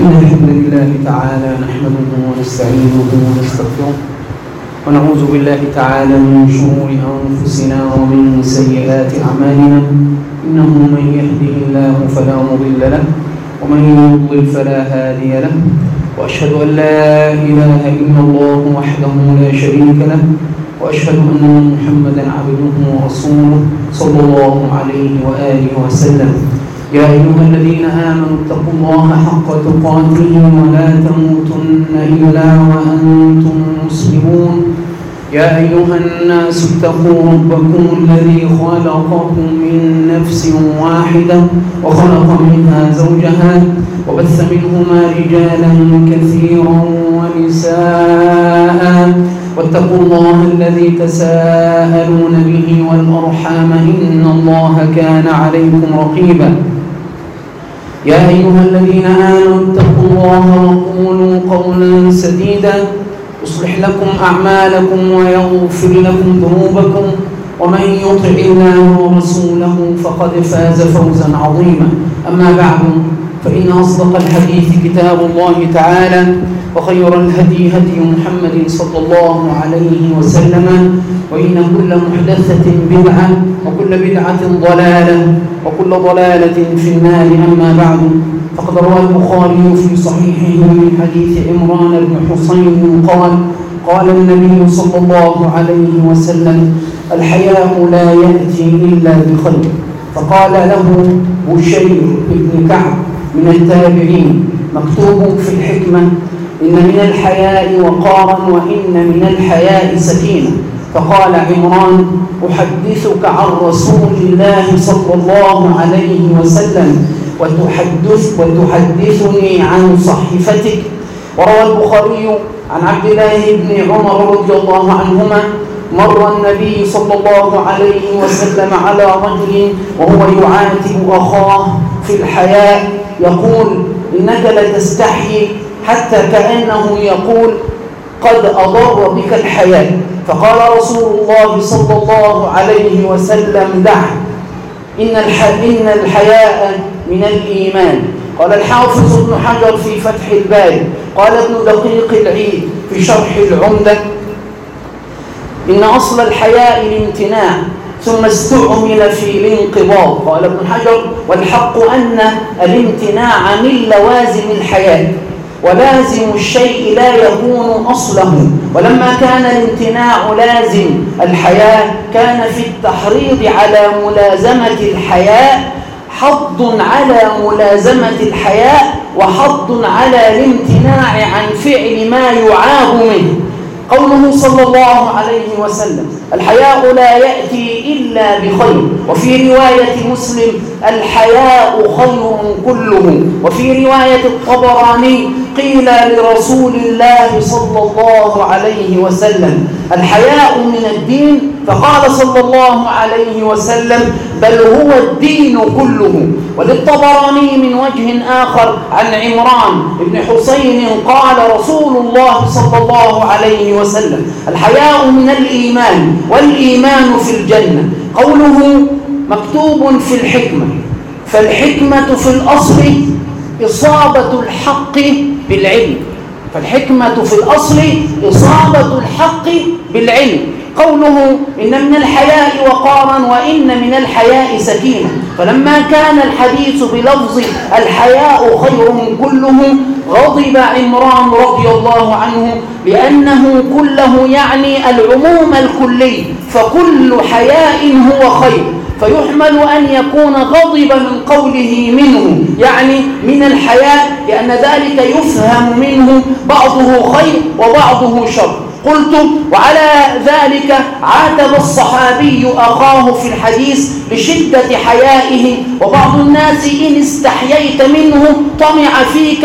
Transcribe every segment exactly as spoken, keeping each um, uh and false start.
إن الحمد لله تعالى نحمده ونستعينه ونستغفره ونعوذ بالله تعالى من شرور أنفسنا ومن سيئات أعمالنا، إنه من يهده الله فلا مضل له ومن يضلل فلا هادي له، وأشهد أن لا إله إلا الله وحده لا شريك له، وأشهد أن محمدا عبده ورسوله صلى الله عليه وآله وسلم. يا أيها الذين آمنوا اتقوا الله حق تقاته ولا تموتن إلا وأنتم مسلمون. يا أيها الناس اتقوا ربكم الذي خلقكم من نفس واحدة وخلق منها زوجها وبث منهما رجالا كثيرا ونساء، واتقوا الله الذي تساءلون به والأرحام إن الله كان عليكم رقيبا. يا أيها الذين آمنوا اتقوا الله وقولوا قولا سديدا يصلح لكم أعمالكم ويغفر لكم ذنوبكم، ومن يطع الله ورسوله فقد فاز فوزا عظيما. أما بعد، فإن أصدق الحديث كتاب الله تعالى، وخير الهدي هدي محمد صلى الله عليه وسلم، وإن كل محدثة بدعة وكل بدعة ضلالة وكل ضلالة في النار. أما بعد، فقد روى البخاري في صحيحه من حديث عمران بن حصين قال قال النبي صلى الله عليه وسلم: الحياء لا يأتي إلا بخير. فقال له بشير بن كعب من التابعين: مكتوب في الحكمة إن من الحياء وقارا وإن من الحياء سكينة. فقال عمران: أحدثك عن رسول الله صلى الله عليه وسلم وتحدث وتحدثني عن صحيفتك. وروى البخاري عن عبد الله بن عمر رضي الله عنهما: مر النبي صلى الله عليه وسلم على رجل وهو يعاتب أخاه في الحياء يقول: إنك لتستحيي، حتى كأنه يقول: قد أضر بك الحياء. فقال رسول الله صلى الله عليه وسلم: دعه، إن إن الحياء من الإيمان. قال الحافظ ابن حجر في فتح الباري، قال ابن دقيق العيد في شرح العمدة: إن أصل الحياء الامتناع ثم استعمل في الانقباض. قال ابن حجر: والحق أن الامتناع من لوازم الحياء، ولازم الشيء لا يكون أصله. ولما كان الامتناع لازم الحياء، كان في التحريض على ملازمة الحياء حض على ملازمة الحياء وحض على الامتناع عن فعل ما يعاب منه. قوله صلى الله عليه وسلم: الحياء لا يأتي إلا بخير. وفي رواية مسلم: الحياء خير كله. وفي رواية الطبراني: قيل لرسول الله صلى الله عليه وسلم: الحياء من الدين؟ فقال صلى الله عليه وسلم: بل هو الدين كله. وللطبراني من وجه آخر عن عمران بن حصين قال رسول الله صلى الله عليه وسلم: الحياء من الإيمان، والإيمان في الجنة. قوله مكتوب في الحكمة، فالحكمة في الأصل إصابة الحق بالعلم. فالحكمة في الأصل إصابة الحق بالعلم. قوله إن من الحياء وقارا وإن من الحياء سكينة. فلما كان الحديث بلفظ الحياء خير كله غضب عمران رضي الله عنه، لأنه كله يعني العموم الكلي، فكل حياء هو خير، فيحمل أن يكون غضب من قوله منه، يعني من الحياء، لأن ذلك يفهم منه بعضه خير وبعضه شر. قلت: وعلى ذلك عاتب الصحابي أخاه في الحديث لشدة حيائه. وبعض الناس إن استحييت منه طمع فيك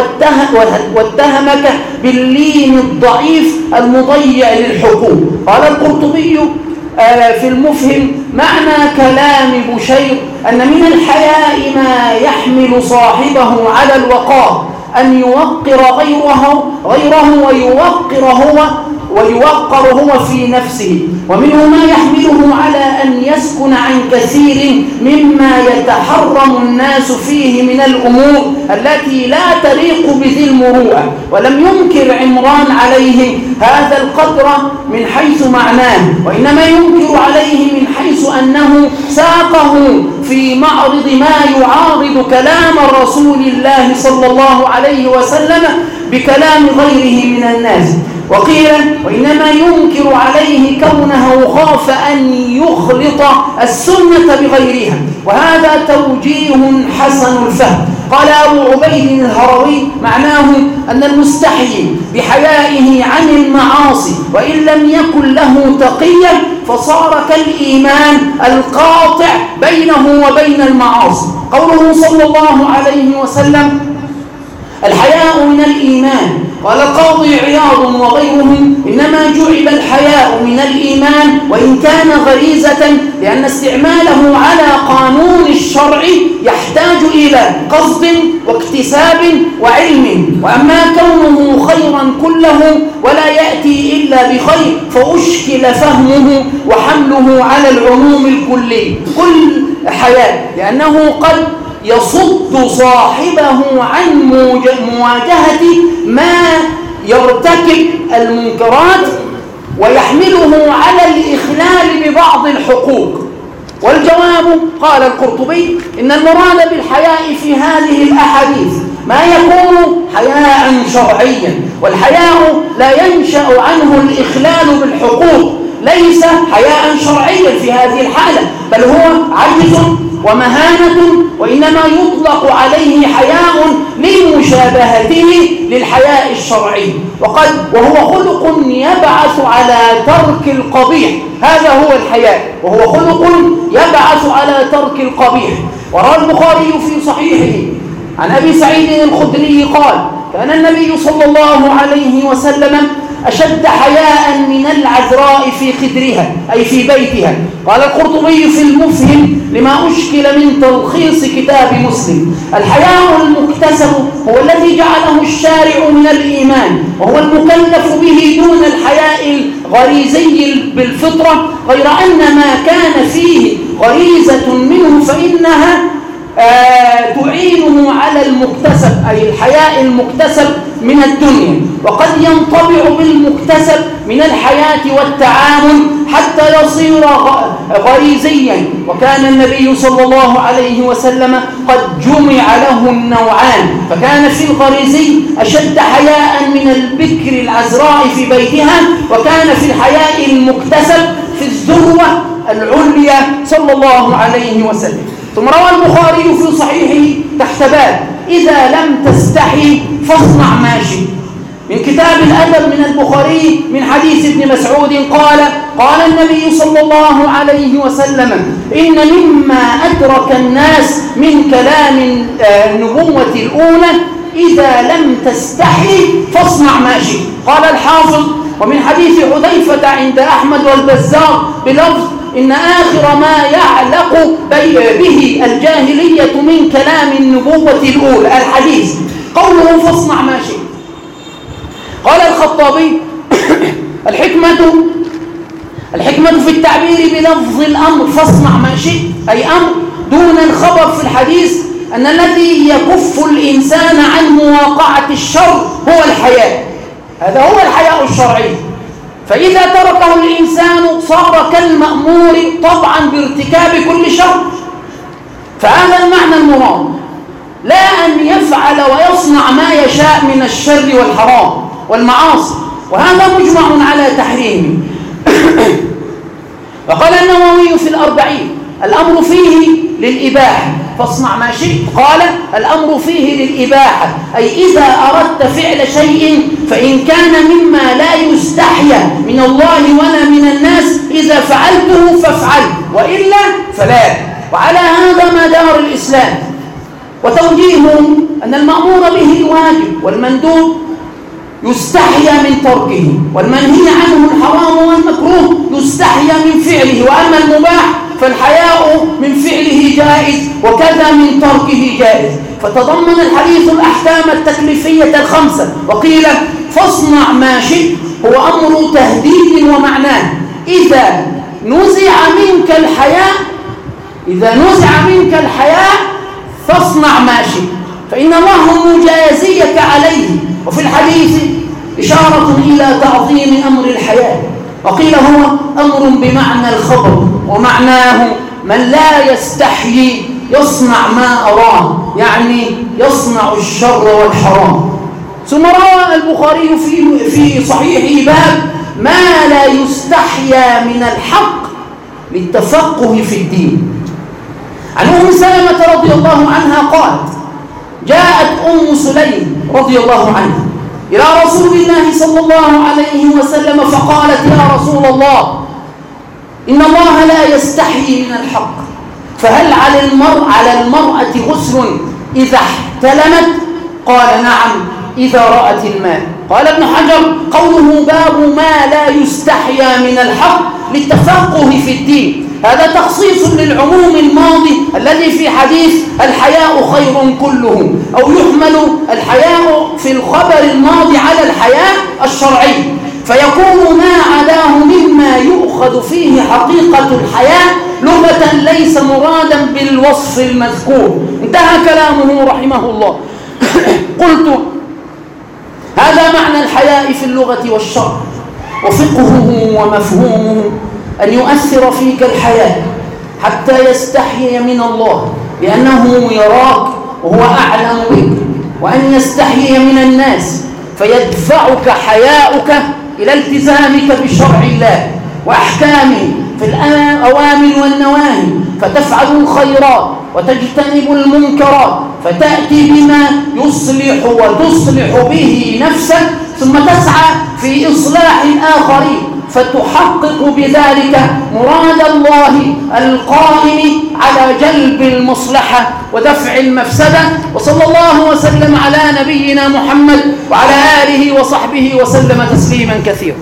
واتهمك باللين الضعيف المضيع للحقوق. قال القرطبي في المفهم: معنى كلام بشير أن من الحياء ما يحمل صاحبه على الوقار، أن يوقر غيره غيره ويوقر هو ويوقر هو في نفسه. ومنه ما يحمله على أن يسكن عن كثير مما يتحرم الناس فيه من الأمور التي لا تليق بذي المروءة. ولم ينكر عمران عليه هذا القدر من حيث معناه، وإنما ينكر عليه من حيث أنه ساقه في معرض ما يعارض كلام رسول الله صلى الله عليه وسلم بكلام غيره من الناس. وقيل وإنما ينكر عليه كونه خاف أن يخلط السنة بغيرها، وهذا توجيه حسن الفهم. قال أبو عبيد الهروي معناه أن المستحيي بحيائه عن المعاصي وإن لم يكن له تقية فصار كالإيمان القاطع بينه وبين المعاصي. قوله صلى الله عليه وسلم الحياء من الإيمان، قال القاضي عياض وغيرهم إنما جعل الحياء من الإيمان وإن كان غريزة، لأن استعماله على قانون الشرع يحتاج إلى قصد واكتساب وعلم، وأما كونه خيرا كله ولا يأتي إلا بخير فأشكل فهمه وحمله على العموم الكلي كل حياء، لأنه قد يصد صاحبه عن مواجهة ما يرتكب المنكرات ويحمله على الإخلال ببعض الحقوق. والجواب قال القرطبي إن المراد بالحياء في هذه الأحاديث ما يكون حياء شرعيا، والحياء لا ينشأ عنه الإخلال بالحقوق، ليس حياء شرعيا في هذه الحالة، بل هو عجز ومهانة، وإنما يطلق عليه حياء لمشابهته للحياء الشرعي، وقد وهو خلق يبعث على ترك القبيح. هذا هو الحياء، وهو خلق يبعث على ترك القبيح. وروى البخاري في صحيحه عن أبي سعيد الخدري قال كان النبي صلى الله عليه وسلم أشد حياء من العذراء في خدرها أي في بيتها. قال القرطبي في المفهم لما أشكل من تلخيص كتاب مسلم الحياء المكتسب هو الذي جعله الشارع من الإيمان، وهو المكلف به دون الحياء الغريزي بالفطرة، غير أن ما كان فيه غريزة منه فإنها آه تعينه على المكتسب أي الحياء المكتسب من الدنيا، وقد ينطبع بالمكتسب من الحياة والتعامل حتى يصير غريزيا. وكان النبي صلى الله عليه وسلم قد جمع له النوعان، فكان في الغريزي أشد حياء من البكر العذراء في بيتها، وكان في الحياء المكتسب في الذروة العليا صلى الله عليه وسلم. ثم روى البخاري في صحيحه تحت باب إذا لم تستحي فاصنع ما شئت من كتاب الأدب من البخاري من حديث ابن مسعود قال قال النبي صلى الله عليه وسلم إن مما أدرك الناس من كلام النبوة الأولى إذا لم تستحي فاصنع ما شئت. قال الحافظ ومن حديث حذيفة عند أحمد والبزار بلفظ إن آخر ما يعلق به الجاهلية من كلام النبوة الأولى الحديث قوله فاصنع ما شئت. قال الخطابي الحكمة الحكمة في التعبير بلفظ الأمر فاصنع ما شئت أي أمر دون الخبر في الحديث أن الذي يكف الإنسان عن مواقعة الشر هو الحياء. هذا هو الحياء الشرعي، فإذا تركه الإنسان صار كالمأمور طبعا بارتكاب كل شر. فهذا المعنى المراد، لا أن يفعل ويصنع ما يشاء من الشر والحرام والمعاصي، وهذا مجمع على تحريمه. وقال النووي في الأربعين الأمر فيه للإباحة فاصنع ما شئت، قال الأمر فيه للإباحة أي إذا أردت فعل شيء فإن كان مما لا يستحيى من الله ولا من الناس إذا فعلته فافعل وإلا فلا. وعلى هذا مدار الإسلام، وتوجيهه أن المأمور به الواجب والمندوب يستحيى من تركه، والمنهي عنه الحرام والمكروه يستحيى من فعله، وأما المباح فالحياء من فعله جائز وكذا من تركه جائز. فتضمن الحديث الأحكام التكليفية الخمسة. وقيل فاصنع ما شئت هو أمر تهديد ومعناه إذا نزع منك الحياء إذا نزع منك الحياء فاصنع ما شئت فإن الله مجازيك عليه. وفي الحديث إشارة إلى تعظيم أمر الحياء، وقيل هو أمر بمعنى الخبر، ومعناه من لا يستحيي يصنع ما أراد، يعني يصنع الشر والحرام. ثم روى البخاري في في صحيحه باب ما لا يستحيا من الحق للتفقه في الدين. عن أم سلمة رضي الله عنها قالت: جاءت أم سليم رضي الله عنها إلى رسول الله صلى الله عليه وسلم فقالت: يا رسول الله، إن الله لا يستحيي من الحق، فهل على المرء على المرأة غسل إذا احتلمت؟ قال: نعم، إذا رأت الماء. قال ابن حجر: قوله باب ما لا يستحيا من الحق للتفقه في الدين، هذا تخصيص للعموم الماضي الذي في حديث الحياء خير كله، أو يحمل الحياء في الخبر الماضي على الحياء الشرعي، فيكون ما عداه مما يؤخذ فيه حقيقة الحياء لغة ليس مرادا بالوصف المذكور. انتهى كلامه رحمه الله. قلت: هذا معنى الحياء في اللغة والشرع، وفقهه ومفهومه أن يؤثر فيك الحياء حتى يستحيي من الله لأنه يراك وهو أعلم بك، وأن يستحيي من الناس فيدفعك حياؤك إلى التزامك بشرع الله وأحكامه في الأوامر والنواهي، فتفعل الخيرات وتجتنب المنكرات، فتأتي بما يصلح وتصلح به نفسك، ثم تسعى في إصلاح الآخرين، فتحقق بذلك مراد الله القائم على جلب المصلحة ودفع المفسدة. وصلى الله وسلم على نبينا محمد وعلى آله وصحبه وسلم تسليما كثيرا.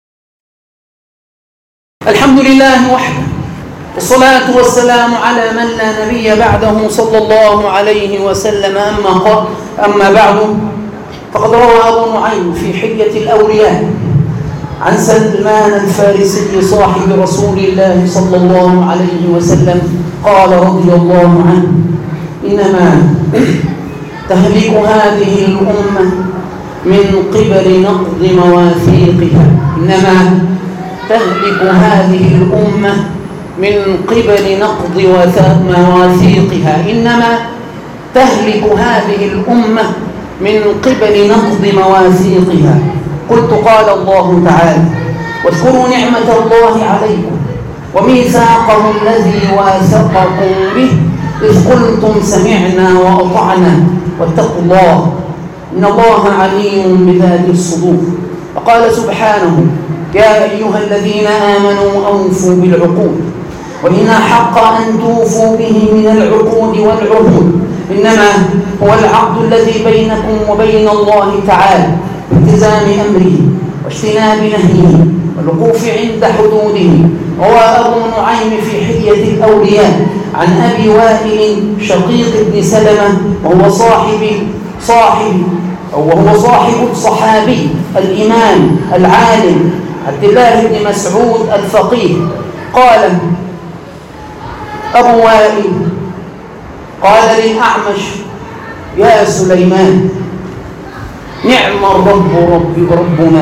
الحمد لله وحده، والصلاة والسلام على من لا نبي بعده صلى الله عليه وسلم. أما, أما بعد، فقد روى أبو نعيم في حلية الأولياء عن سلمان الفارسي صاحب رسول الله صلى الله عليه وسلم قال رضي الله عنه: إنما تهلك هذه الأمة من قبل نقض مواثيقها إنما تهلك هذه الأمة من قبل نقض مواثيقها إنما تهلك هذه الأمة من قبل نقض مواثيقها. قلت: قال الله تعالى: واذكروا نعمة الله عليكم وميثاقه الذي واثقكم به إذ قلتم سمعنا وأطعنا واتقوا الله إن الله عليم بذات الصدور. وقال سبحانه: يا أيها الذين آمنوا أوفوا بالعقود وإن حق أن توفوا به من العقود والعهود إنما هو العقد الذي بينكم وبين الله تعالى بالتزام أمره واجتناب نهيه والوقوف عند حدوده. روى أبو نعيم في حلية الأولياء عن أبي وائل شقيق بن سلمة وهو صاحب صاحب أو وهو صاحب الصحابي الإمام العالم عبد الله بن مسعود الفقيه قال أبو وائل قال للأعمش: يا سليمان، نعم الرب رب ربنا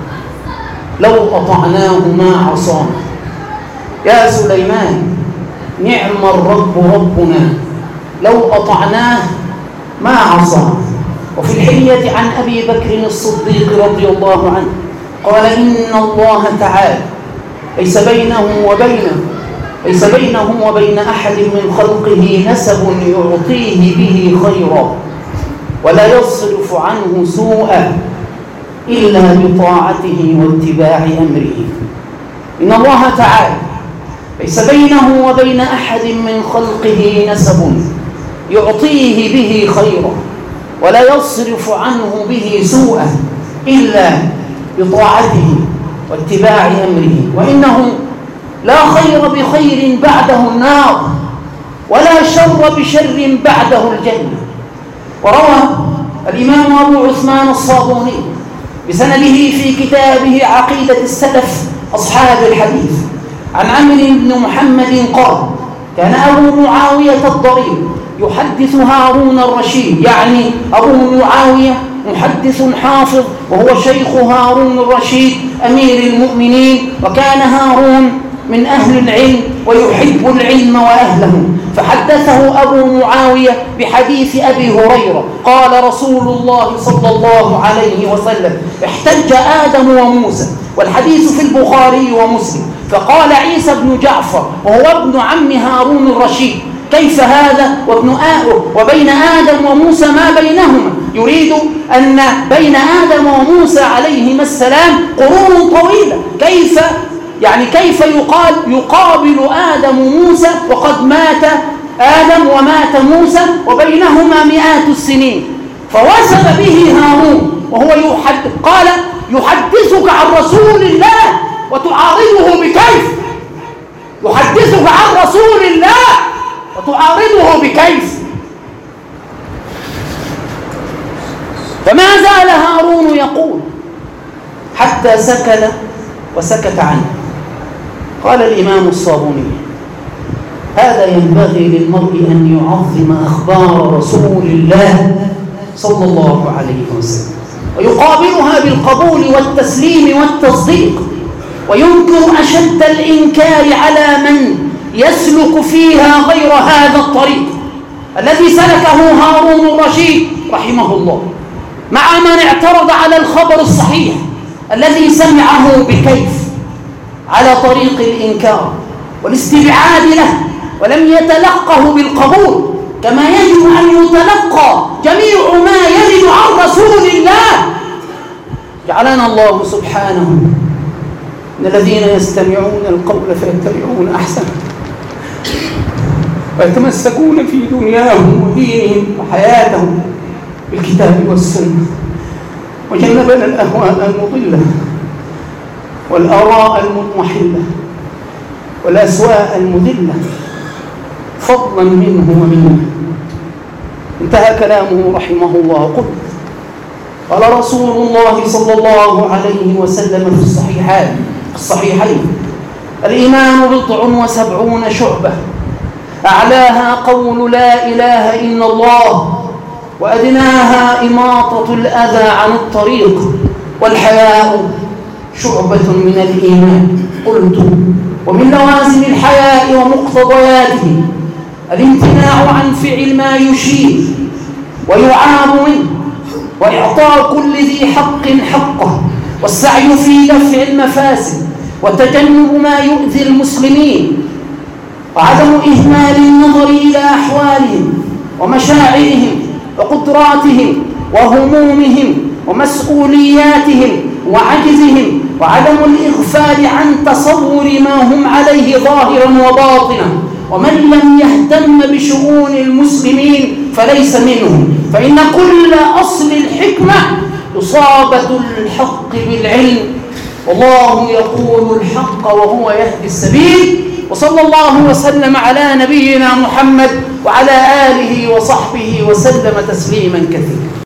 لو أطعناه ما عصانا. يا سليمان، نعم الرب ربنا لو أطعناه ما عصانا. وفي الحلية عن أبي بكر الصديق رضي الله عنه قال: إن الله تعالى ليس بينه وبينه ليس بينه وبين أحد من خلقه نسب يعطيه به خيرا ولا يصرف عنه سوءا إلا بطاعته واتباع أمره. إن الله تعالى ليس بينه وبين أحد من خلقه نسب يعطيه به خيرا ولا يصرف عنه به سوءا إلا بطاعته واتباع أمره، وإنه لا خير بخير بعده النار ولا شر بشر بعده الجنة. وروى الإمام أبو عثمان الصابوني بسنده في كتابه عقيدة السلف أصحاب الحديث عن عمرو بن محمد قال كان أبو معاوية الضرير يحدث هارون الرشيد، يعني أبو معاوية محدث حافظ وهو شيخ هارون الرشيد أمير المؤمنين، وكان هارون من أهل العلم ويحب العلم وأهله، فحدثه أبو معاوية بحديث أبي هريرة قال رسول الله صلى الله عليه وسلم احتج آدم وموسى، والحديث في البخاري ومسلم، فقال عيسى بن جعفر وهو ابن عم هارون الرشيد كيف هذا وابن آه وبين آدم وموسى ما بينهما، يريد أن بين آدم وموسى عليهما السلام قرون طويلة، كيف يعني كيف يقال يقابل آدم موسى وقد مات آدم ومات موسى وبينهما مئات السنين، فوثب به هارون وهو يحدث قال يحدثك عن رسول الله وتعارضه بكيف، يحدثك عن رسول الله وتعارضه بكيف. فما زال هارون يقول حتى سكت وسكت عنه. قال الإمام الصابوني هذا ينبغي للمرء أن يعظم أخبار رسول الله صلى الله عليه وسلم ويقابلها بالقبول والتسليم والتصديق، وينكر أشد الإنكار على من يسلك فيها غير هذا الطريق الذي سلكه هارون الرشيد رحمه الله، مع من اعترض على الخبر الصحيح الذي سمعه بكيف على طريق الإنكار والاستبعاد له، ولم يتلقه بالقبول كما يجب أن يتلقى جميع ما يرد عن رسول الله. جعلنا الله سبحانه من الذين يستمعون القول فيتبعون أحسنه ويتمسكون في دنياهم ودينهم وحياتهم بالكتاب والسنة، وجنبنا الأهواء المضلة والآراء المضمحلة والأسواء المذلة فضلا منه ومنا. انتهى كلامه رحمه الله. قل قال رسول الله صلى الله عليه وسلم في الصحيحين الصحيحين الإيمان بضع وسبعون شعبة أعلاها قول لا إله إلا الله وأدناها إماطة الأذى عن الطريق والحياء شعبة من الإيمان. قلت ومن لوازم الحياء ومقتضياته الامتناع عن فعل ما يشير ويعاب منه، وإعطاء كل ذي حق حقه، والسعي في دفع المفاسد وتجنب ما يؤذي المسلمين، وعدم إهمال النظر إلى أحوالهم ومشاعرهم وقدراتهم وهمومهم ومسؤولياتهم وعجزهم، وعدم الإغفال عن تصور ما هم عليه ظاهرا وباطنا. ومن لم يهتم بشؤون المسلمين فليس منهم، فإن كل أصل الحكمة إصابة الحق بالعلم، والله يقول الحق وهو يهدي السبيل. وصلى الله وسلم على نبينا محمد وعلى آله وصحبه وسلم تسليما كثيرا.